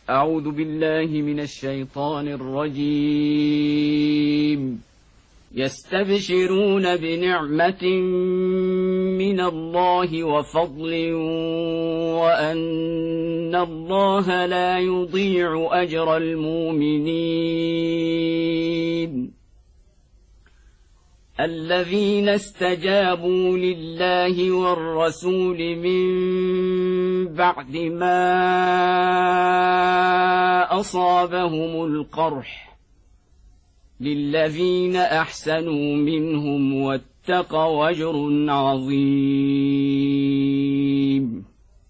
أعوذ بالله من الشيطان الرجيم. يستبشرون بنعمة من الله وفضل وأن الله لا يضيع أجر المؤمنين الذين استجابوا لله والرسول من بعد ما أصابهم القرح للذين أحسنوا منهم واتقوا أجر عظيم.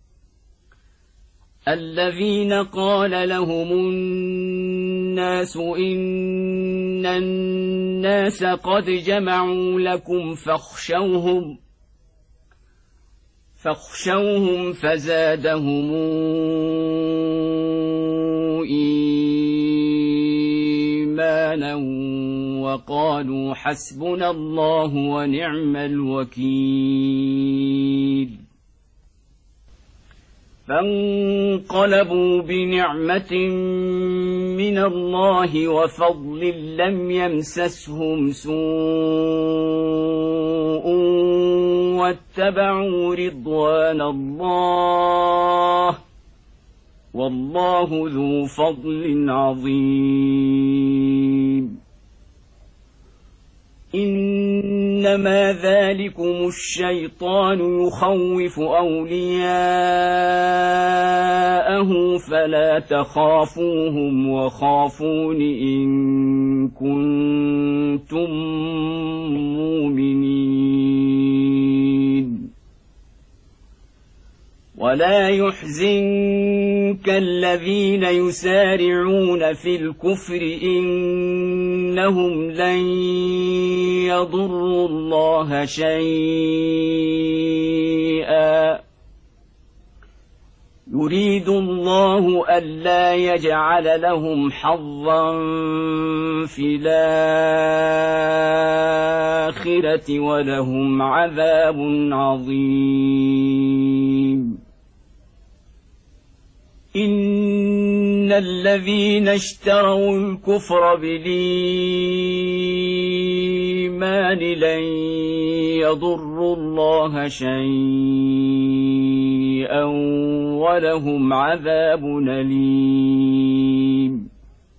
الذين قال لهم الناس إن الناس قد جمعوا لكم فاخشوهم فزادهم إيمانا وقالوا حسبنا الله ونعم الوكيل. فانقلبوا بنعمة من الله وفضل لم يمسسهم سوء واتبعوا رضوان الله والله ذو فضل عظيم. إنما ذلكم الشيطان يخوف أولياءه فلا تخافوهم وخافون إن كنتم مؤمنين. ولا يحزنك الذين يسارعون في الكفر إنهم لن يضروا الله شيئا يريد الله ألا يجعل لهم حظا في الآخرة ولهم عذاب عظيم. إن الذين اشتروا الكفر بالإيمان لن يضروا الله شيئا ولهم عذاب أليم.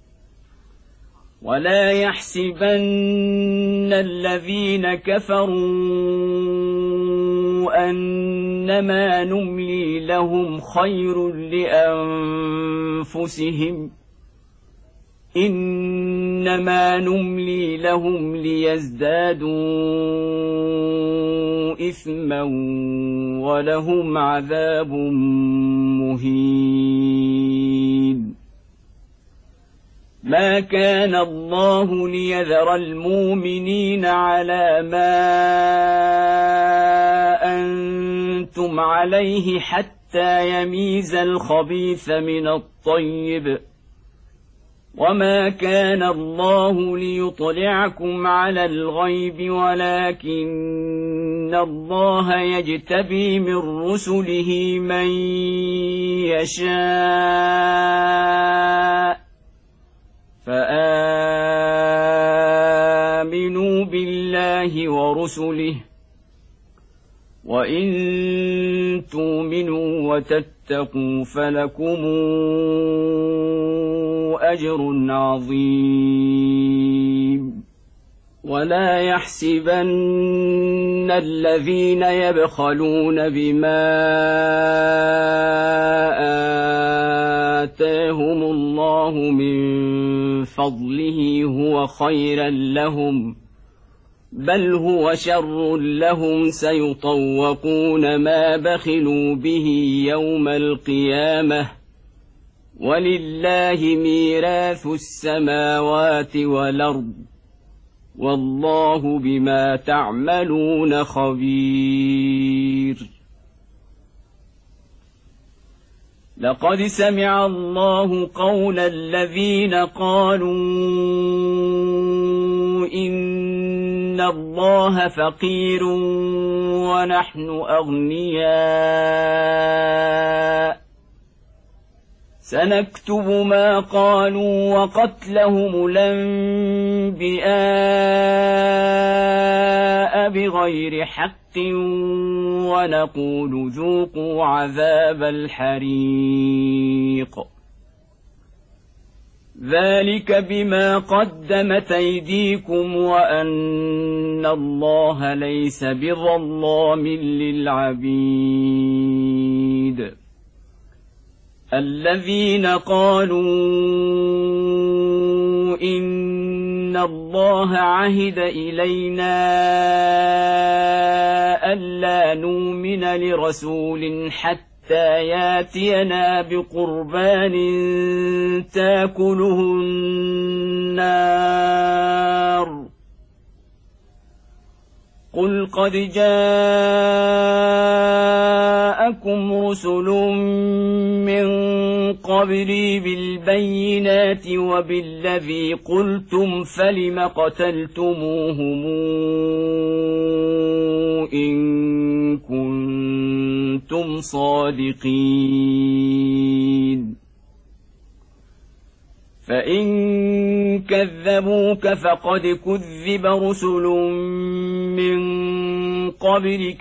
ولا يحسبن الذين كفروا أنما نملي لهم خير لأنفسهم إنما نملي لهم ليزدادوا إثما ولهم عذاب مهين. ما كان الله ليذر المؤمنين على ما أنتم عليه حتى يميز الخبيث من الطيب وما كان الله ليطلعكم على الغيب ولكن الله يجتبي من رسله من يشاء فآمنوا بالله ورسله وإن تؤمنوا وتتقوا فلكم أجر عظيم. ولا يحسبن الذين يبخلون بما آتاهم الله من فضله هو خيرا لهم بل هو شر لهم سيطوقون ما بخلوا به يوم القيامة ولله ميراث السماوات والأرض والله بما تعملون خبير. لقد سمع الله قول الذين قالوا إن الله فقير ونحن أغنياء سنكتب ما قالوا وقتلهم الأنبياء بغير حق ونقول ذوقوا عذاب الحريق ذلك بما قدمت أيديكم وأن الله ليس بظلام للعبيد الذين قالوا إن الله عهد إلينا ألا نؤمن لرسول حتى ياتينا بقربان تاكله النار قل قد جاءكم رسل من قبلي بالبينات وبالذي قلتم فلم قتلتموهم إن كنتم صادقين فإن كذبوك فقد كذب رسل من قبلك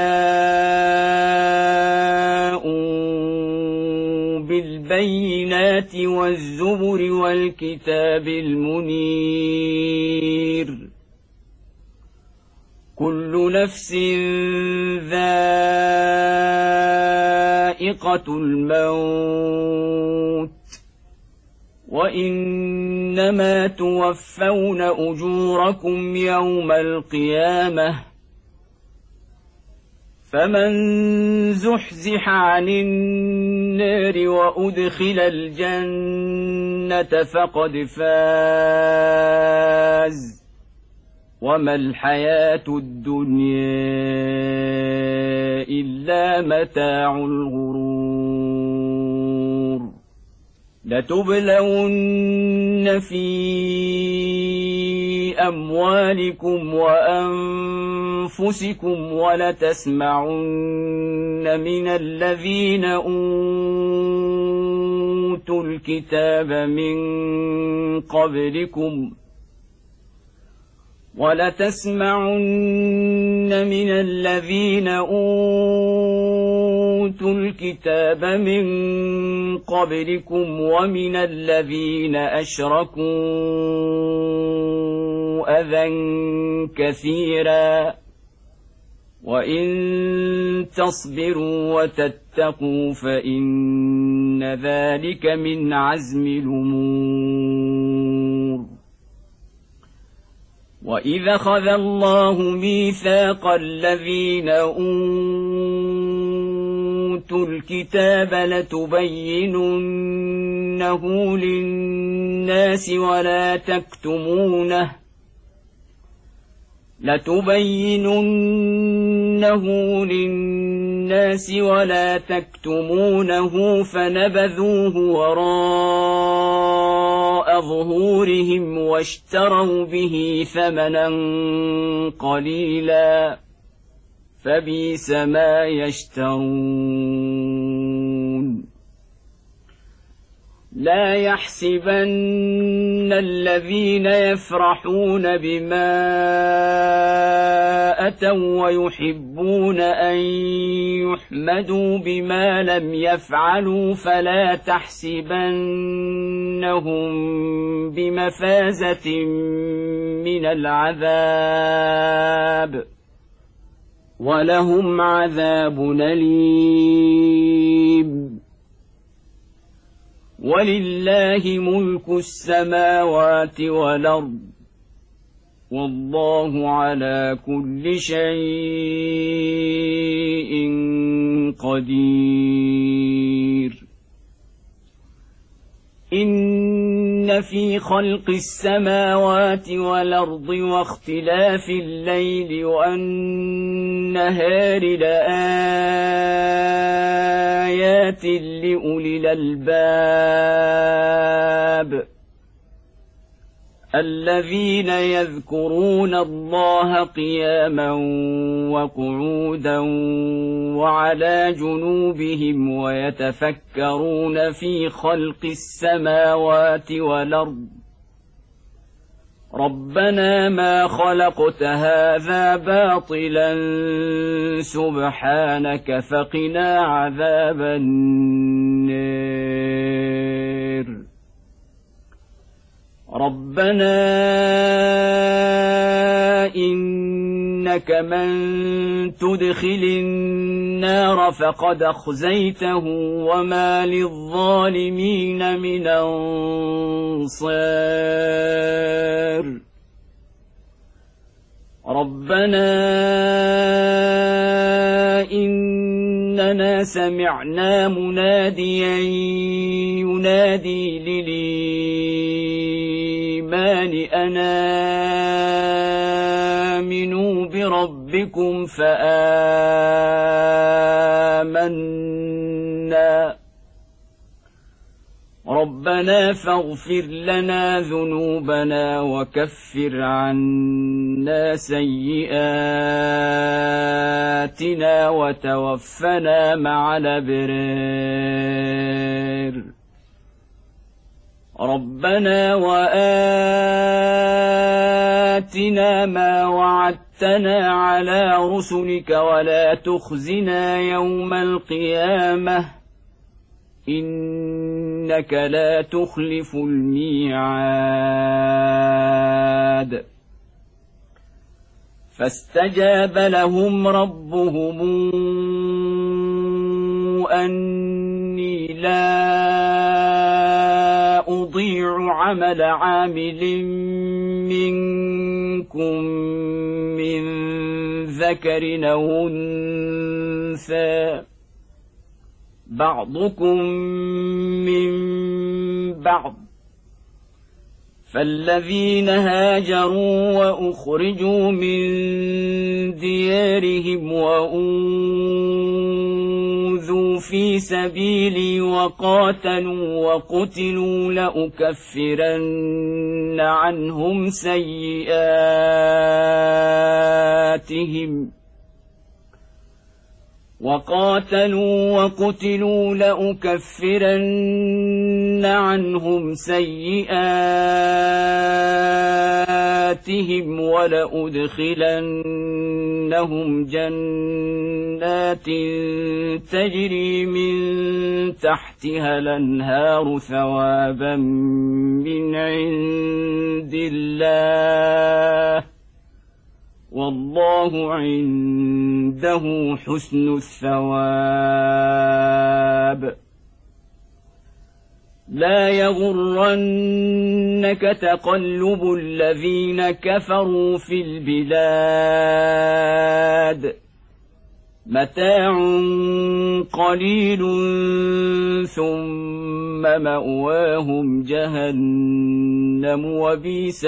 جاءوا بالبينات والزبر والكتاب المنير كل نفس ذائقة الموت وإنما توفون أجوركم يوم القيامة فمن زحزح عن النار وأدخل الجنة فقد فاز وما الحياة الدنيا إلا متاع الغرور لتبلون في أموالكم وأنفسكم ولتسمعن من الذين أوتوا الكتاب من قبلكم ومن الذين أشركوا أذى كثيرا وإن تصبروا وتتقوا فإن ذلك من عزم الأمور وإذا أخذ الله ميثاق الذين أوتوا الكتاب لتبيننه للناس ولا تكتمونه فنبذوه وراء ظهورهم واشتروا به ثمنا قليلا فبئس ما يشترون لا يحسبن الذين يفرحون بما أتوا ويحبون أن يحمدوا بما لم يفعلوا فلا تحسبنهم بمفازة من العذاب ولهم عذاب أليم ولله ملك السماوات والأرض والله على كل شيء قدير إن في خلق السماوات والأرض واختلاف الليل والنهار لآيات لأولي الألباب الذين يذكرون الله قياما وقعودا وعلى جنوبهم ويتفكرون في خلق السماوات والأرض ربنا ما خلقت هذا باطلا سبحانك فقنا عذاب النار ربنا إنك من تدخل النار فقد أخزيته وما للظالمين من أنصار ربنا إننا سمعنا مناديا ينادي للإيمان أن آمنوا بربكم فآمنا ربنا فاغفر لنا ذنوبنا وكفر عنا سيئاتنا وتوفنا مع الأبرار ربنا وآتنا ما وعدتنا على رسلك ولا تخزنا يوم القيامة إنك لا تخلف الميعاد فاستجاب لهم ربهم أني لا أضيع عمل عامل منكم من ذكر أو أنثى بعضكم من بعض فالذين هاجروا وأخرجوا من ديارهم وأوذوا في سبيلي وقاتلوا وقتلوا لأكفرن عنهم سيئاتهم لأكفرن عنهم سيئاتهم ولأدخلنهم جنات تجري من تحتها الأنهار ثوابا من عند الله والله عنده حسن الثواب لا يغرنك تقلب الذين كفروا في البلاد متاع قليل ثم مأواهم جهنم وبئس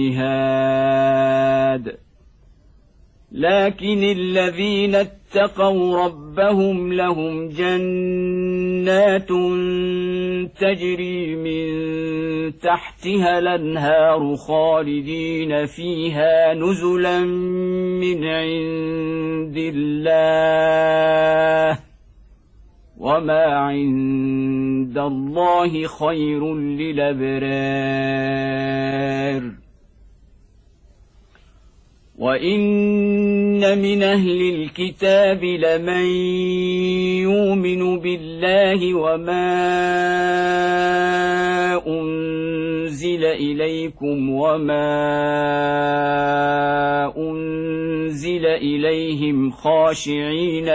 المهاد لكن الذين اتقوا ربهم لهم جنات تجري من تحتها الأنهار خالدين فيها نزلا من عند الله وما عند الله خير للأبرار وإن من أهل الكتاب لمن يؤمن بالله وما أنزل إليكم وما أنزل إليهم خاشعين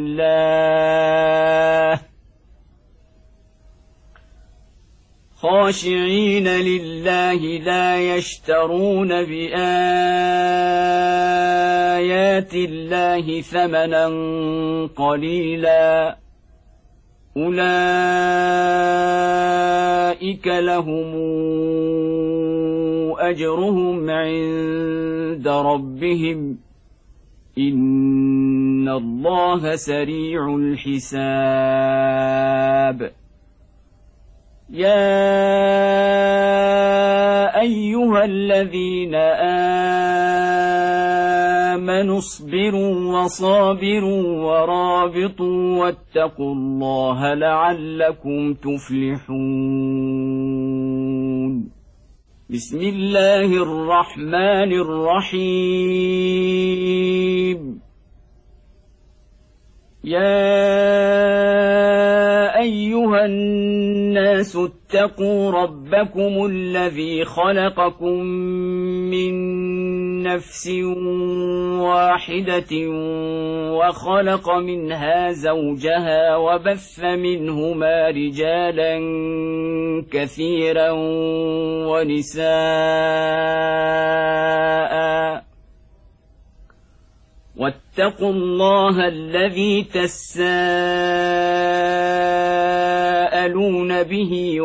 لله لا يشترون بآيات الله ثمنا قليلا أولئك لهم أجرهم عند ربهم إن الله سريع الحساب يا أيها اصبروا وصابروا ورابطوا واتقوا الله لعلكم تفلحون. بسم الله الرحمن الرحيم. يا أيها الناس اتقوا ربكم الذي خلقكم من نفس واحدة وخلق منها زوجها وبث منهما رجالا كثيرا ونساء واتقوا الله الذي تساءلون به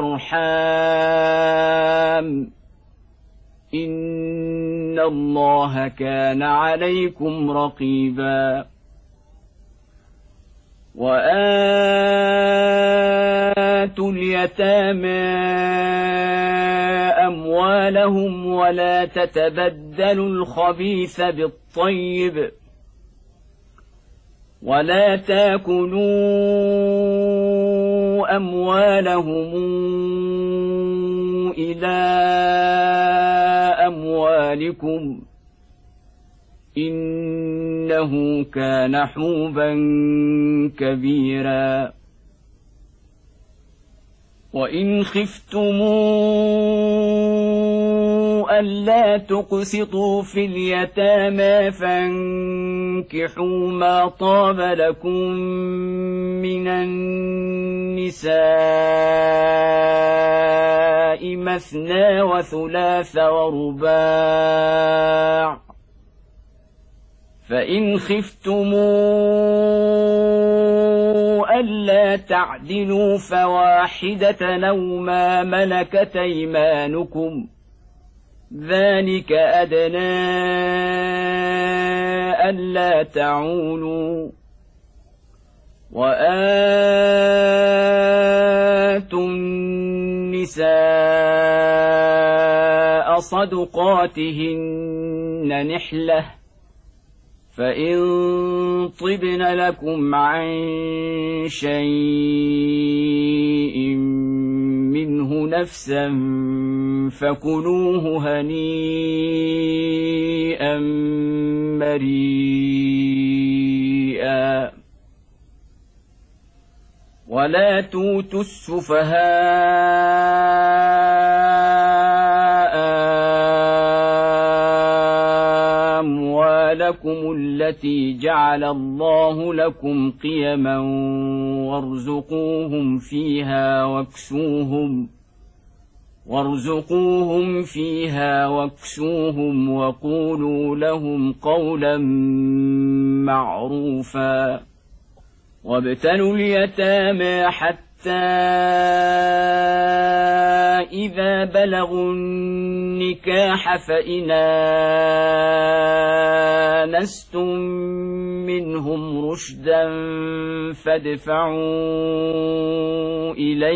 والأرحام إن الله كان عليكم رقيبا. وآتوا اليتامى أموالهم ولا تتبدلوا الخبيث بالطيب ولا تاكلوا أموالهم إلى أموالكم إنه كان حوبا كبيرا. وإن خفتموا ألا تقسطوا في اليتامى فانكحوا ما طاب لكم من النساء مثنى وثلاث ورباع، فإن خفتموا ألا تعدلوا فواحدة أو ما ملكت أيمانكم ذلك أدنى ألا تعولوا. وآتوا النساء صدقاتهن نحلة فإن طبن لكم عن شيء منه نفسا فكلوه هنيئا مريئا. ولا توتوا السفهاء أموالكم التي جعل الله لكم قيما وارزقوهم فيها واكسوهم وقولوا لهم قولا معروفا. وابتلوا اليتامى حتى إذا بلغوا النكاح فإن آنستم منهم رشدا فادفعوا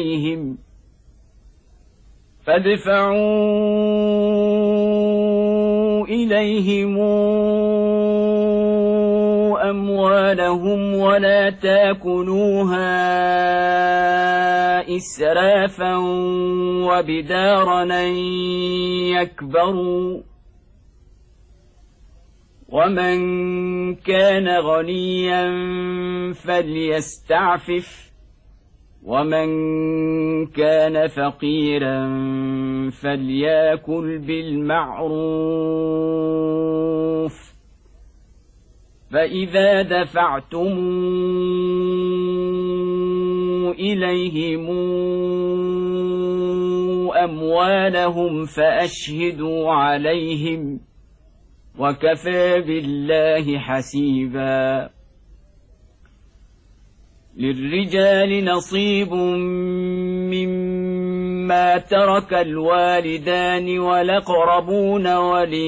إليهم أموالهم ولا تاكلوها إسرافا وبدارا أن يكبروا. ومن كان غنيا فليستعفف ومن كان فقيرا فليأكل بالمعروف. فإذا دفعتم إليهم أموالهم فأشهدوا عليهم وكفى بالله حسيبا. للرجال نصيب مما ترك الوالدان والأقربون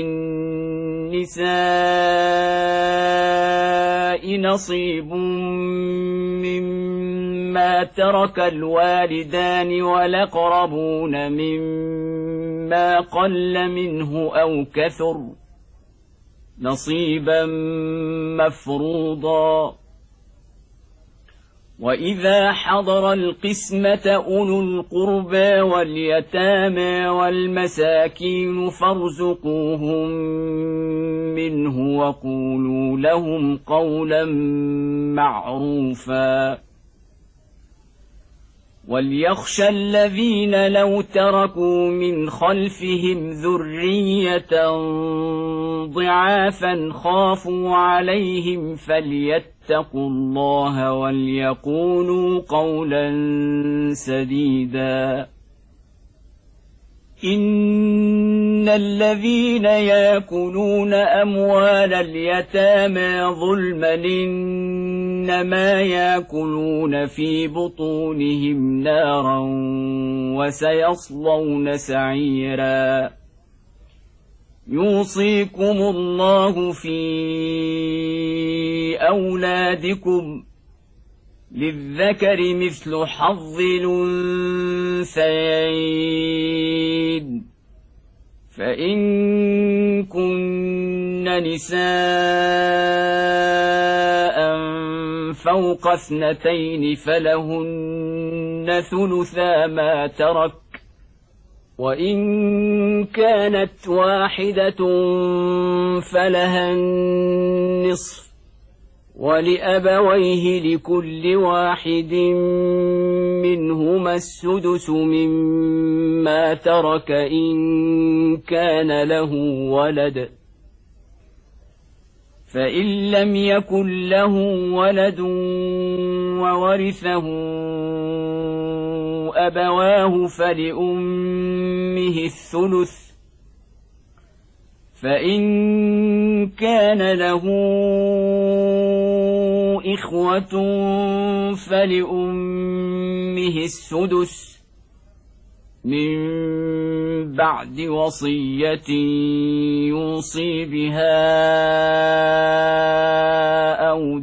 وللنساء نصيب مما ترك الوالدان والأقربون مما قل منه أو كثر نصيبا مفروضا وإذا حضر القسمة أولو القربى واليتامى والمساكين فارزقوهم منه وقولوا لهم قولا معروفا وليخشى الذين لو تركوا من خلفهم ذرية ضعافا خافوا عليهم فليتقوا الله وليقولوا قولا سديدا إن الذين يأكلون أموال اليتامى ظلما إنما يأكلون في بطونهم نارا وسيصلون سعيرا يوصيكم الله في أولادكم للذكر مثل حظ الأنثيين فإن كن نساء فوق 2 فلهن ثلثا ما ترك وإن كانت واحدة فلها النصف ولأبويه لكل واحد منهما السدس مما ترك إن كان له ولد فإن لم يكن له ولد وورثه أبواه فلأمه الثلث فإن كان له إخوة فلأمه السدس من بعد وصية يوصي بها أو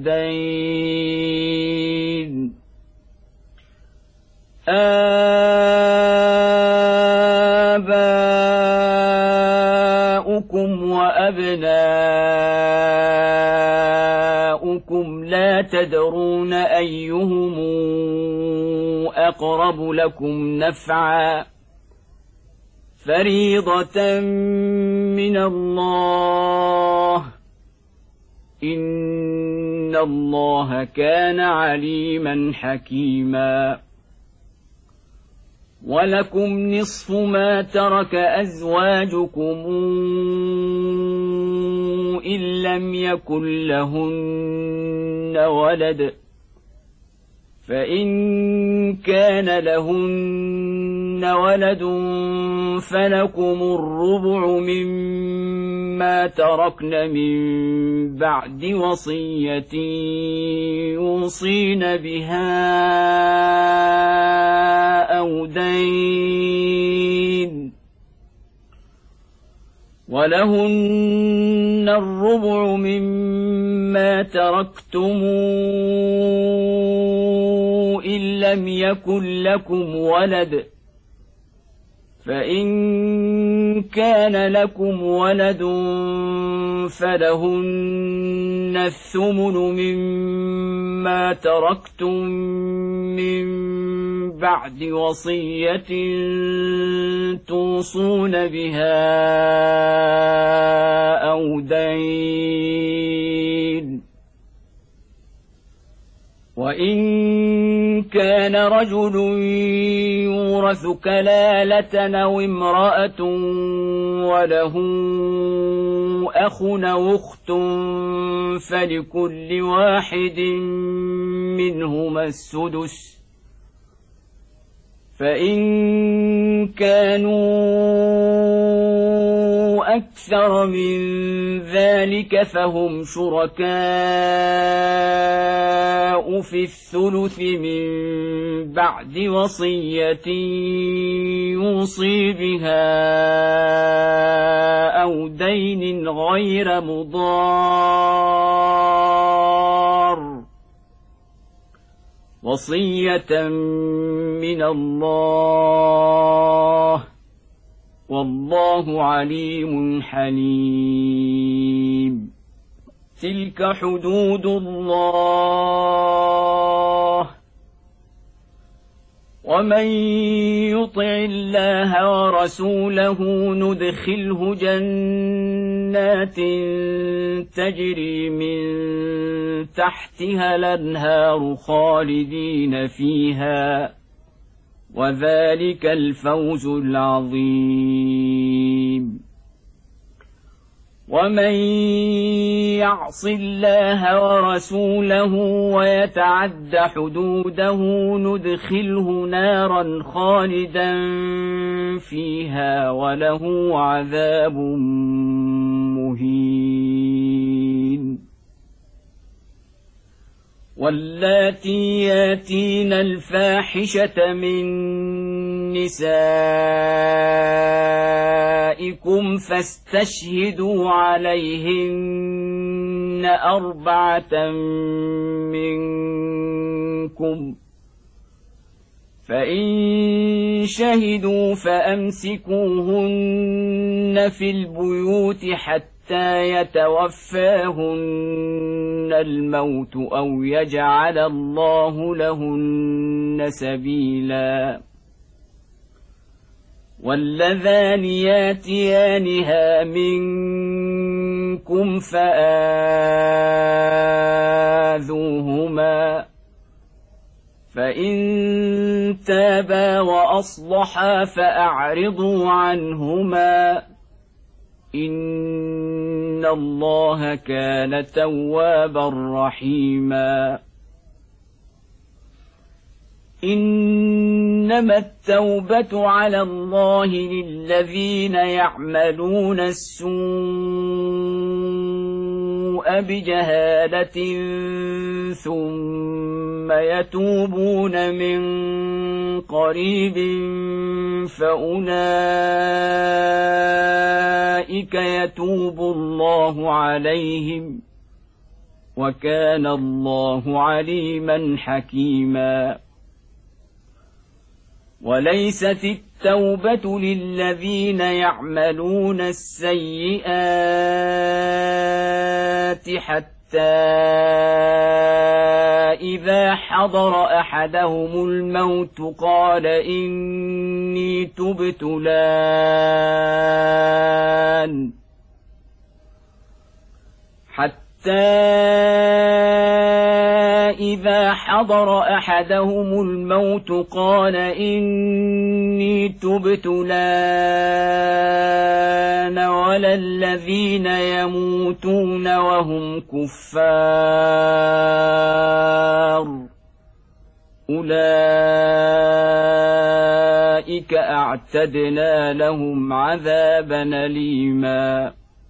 دين آباؤكم وأبناؤكم لا تدرون أيهم أقرب لكم نفعا فريضة من الله إن الله كان عليما حكيما ولكم نصف ما ترك أزواجكم إن لم يكن لهن ولد فإن كان لهن ولد فلكم الربع مما تركن من بعد وصية يوصين بها أو دين ولهن الربع مما تركتم إن لم يكن لكم ولد فإن كان لكم ولد فلهن الثمن مما تركتم من بعد وصية توصون بها أو دين وإن كان رجل يورث كلالة أو امرأة وله أخ أو أخت فلكل واحد منهما السدس فإن كانوا أكثر من ذلك فهم شركاء في الثلث من بعد وصية يوصي بها أو دين غير مضار وصية من الله والله والله عليم حليم. تلك حدود الله ومن يطع الله ورسوله ندخله جنات تجري من تحتها الأنهار خالدين فيها وذلك الفوز العظيم. ومن يعص الله ورسوله ويتعد حدوده ندخله نارا خالدا فيها وله عذاب مهين. واللاتي ياتين الفاحشة من نسائكم فاستشهدوا عليهن 4 منكم فإن شهدوا فأمسكوهن في البيوت حتى يتوفاهن الموت أو يجعل الله لهن سبيلا. واللذان ياتيانها منكم فآذوهما فإن تابا وأصلحا فأعرضوا عنهما إن الله كان توابا رحيما. إنما التوبة على الله للذين يعملون السوء بجهالة ثم يتوبون من قريب فأولئك يتوب الله عليهم وكان الله عليما حكيما. وليست التوبة للذين يعملون السيئات حتى إذا حضر أحدهم الموت قال إني تبت الآن إذا حضر أحدهم الموت قال إني تبت الآن ولا الذين يموتون وهم كفار أولئك أعتدنا لهم عذابا أليما.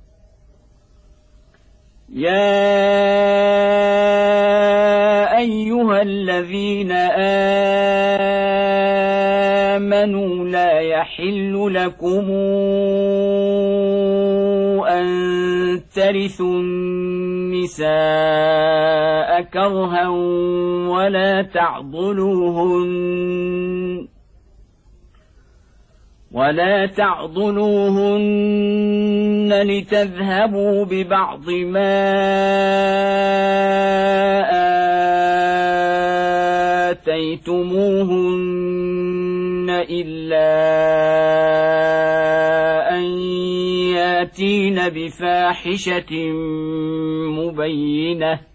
يا أيها الذين آمنوا لا يحل لكم أن ترثوا النساء كرها ولا تعضلوهن لتذهبوا ببعض ما آتيتموهن إلا أن ياتين بفاحشة مبينة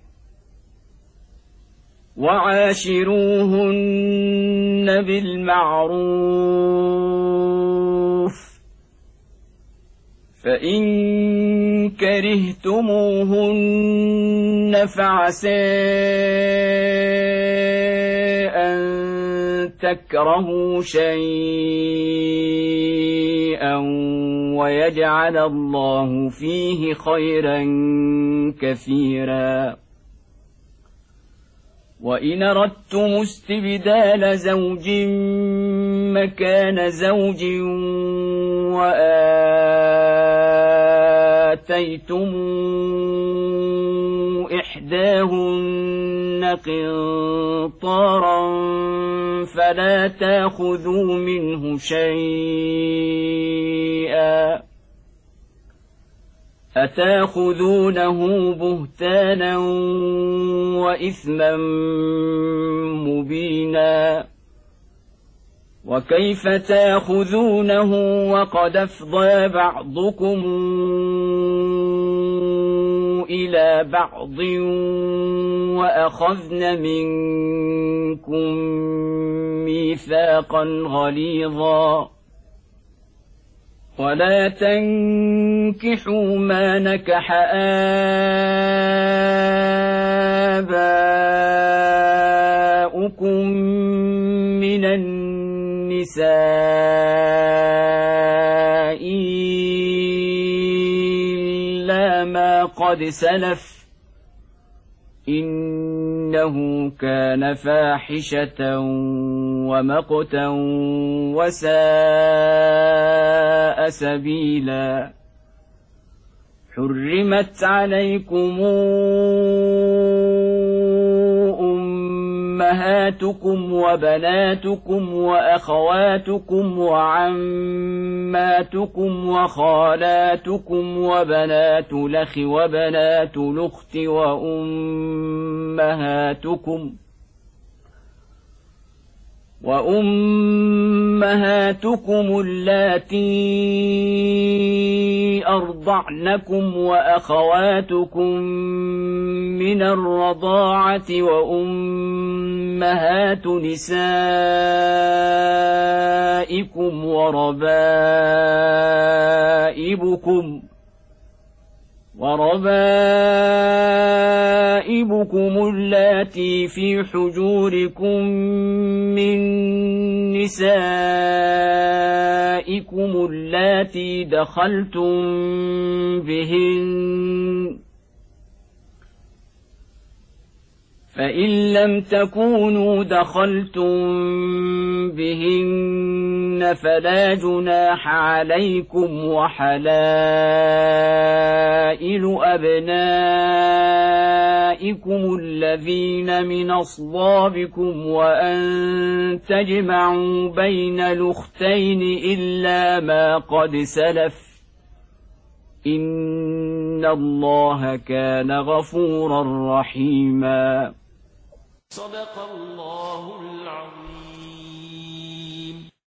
وعاشروهن بالمعروف فإن كرهتموهن فعسى أن تكرهوا شيئا ويجعل الله فيه خيرا كثيرا. وإن أردتم استبدال زوج مكان زوج وآتيتم إحداهن قنطارا فلا تأخذوا منه شيئا أتاخذونه بهتانا وإثما مبينا وكيف تاخذونه وقد أفضى بعضكم إلى بعض وأخذن منكم ميثاقا غليظا ولا تنكحوا ما نكح آباؤكم من النساء إلا ما قد سلف إنه كان فاحشة ومقتا وساء سبيلا حرمت عليكم أمهاتكم وبناتكم وأخواتكم وعماتكم وخالاتكم وبنات الأخ وبنات الأخت وأمهاتكم اللاتي أرضعنكم وأخواتكم من الرضاعة وأمهات نسائكم وربائبكم اللاتي في حجوركم من نسائكم اللاتي دخلتم بهن فإن لم تكونوا دخلتم بهن فلا جناح عليكم وحلائل أبنائكم الذين من أصلابكم وأن تجمعوا بين الأختين إلا ما قد سلف إن الله كان غفورا رحيما. صدق الله العظيم.